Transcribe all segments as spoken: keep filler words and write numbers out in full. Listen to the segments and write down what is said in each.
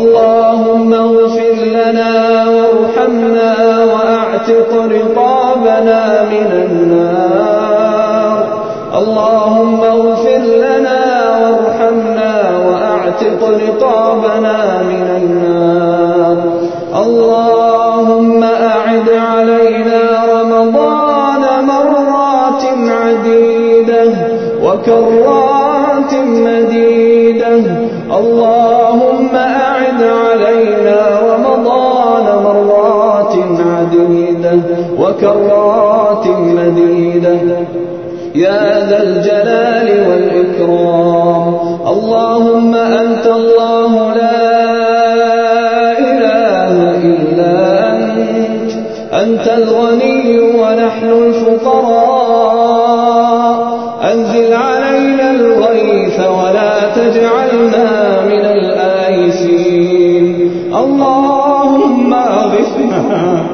اللهم اغفر لنا وارحمنا وأعتق رقابنا من النار. اللهم اغفر لنا وارحمنا وأعتق رقابنا من النار. اللهم أعد علينا رمضان مرات عديدة وكرات مديدة. اللهم أعد علينا رمضان مرات عديدة وكرات مديدة يا ذا الجلال والإكرام. اللهم أنت الله لا إله إلا أنت، أنت الغني ونحن الفقراء. أنزل علينا الغيث ولا تجعلنا من الآيسين. اللهم أغثنا،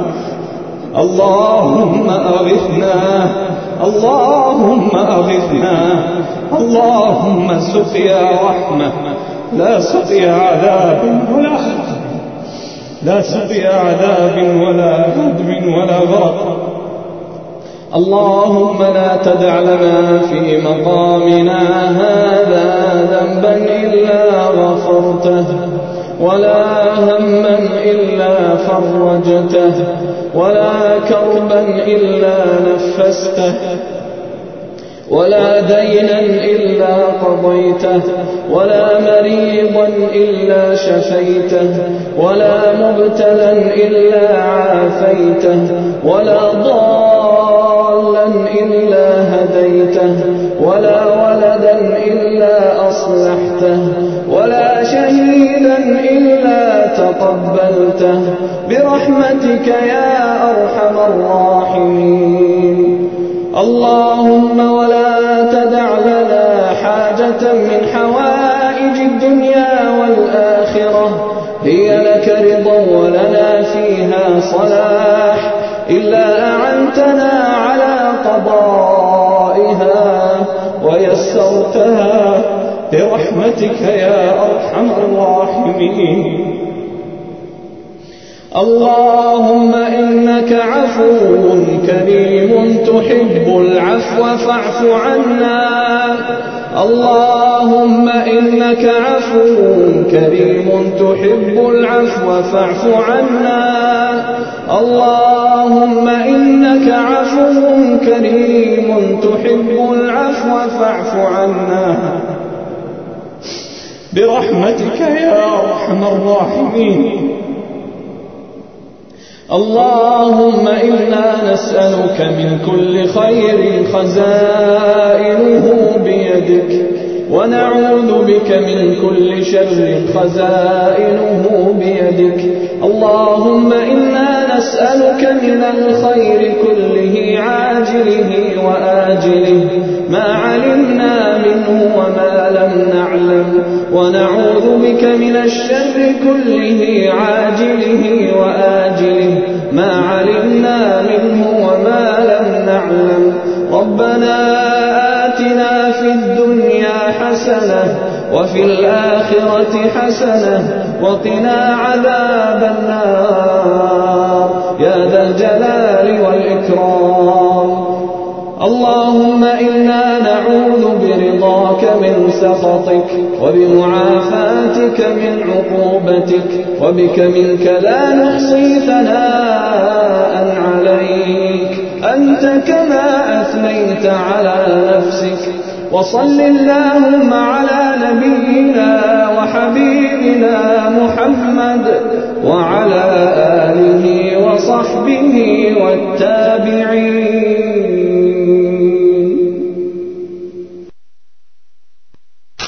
اللهم أغثنا، اللهم أغثنا. اللهم سقيا رحمة لا سقيا عذاب ولا لا سقيا عذاب ولا هدم ولا غرق. اللهم لا تدع لنا في مقامنا هذا ذنبا إلا غفرته، ولا هما إلا فرجته، ولا كربا إلا نفسته، ولا دينا إلا قضيته، ولا مريضا إلا شفيته، ولا مبتلا إلا عافيته، ولا ضالا إلا هديته، ولا ولدا إلا أصلحته، ولا شهيدا إلا تقبلته برحمتك يا أرحم الراحمين. اللهم ولا تدع لنا حاجة من حوائج الدنيا والآخرة هي لك رضا ولنا فيها صلاح إلا أعنتنا على قضائها ويسرتها برحمتك يا أرحم الراحمين. اللهم إنك عفو كريم تحب العفو فاعف عنا. اللهم إنك عفو كريم تحب العفو فاعف عنا. اللهم إنك عفو كريم تحب العفو فاعف عنا برحمتك يا أرحم الراحمين. اللهم إنا نسألك من كل خير خزائنه بيدك، ونعوذ بك من كل شر خزائنه بيدك. اللهم إنا نسألك من الخير كله عاجله وآجله ما علمنا منه وما لم نعلم، ونعوذ بك من الشر كله عاجله وآجله ما علمنا منه وما لم نعلم. ربنا آتنا في الدنيا حسنة وفي الآخرة حسنة وقنا عذاب النار يا ذا الجلال والإكرام. اللهم إنا نعوذ برضاك من سخطك وبمعافاتك من عقوبتك، وبك منك لا نحصي ثناء عليك أنت كما أثنيت على نفسك. وصل اللهم على نبينا وحبيبنا محمد وعلى آله وصحبه والتابعين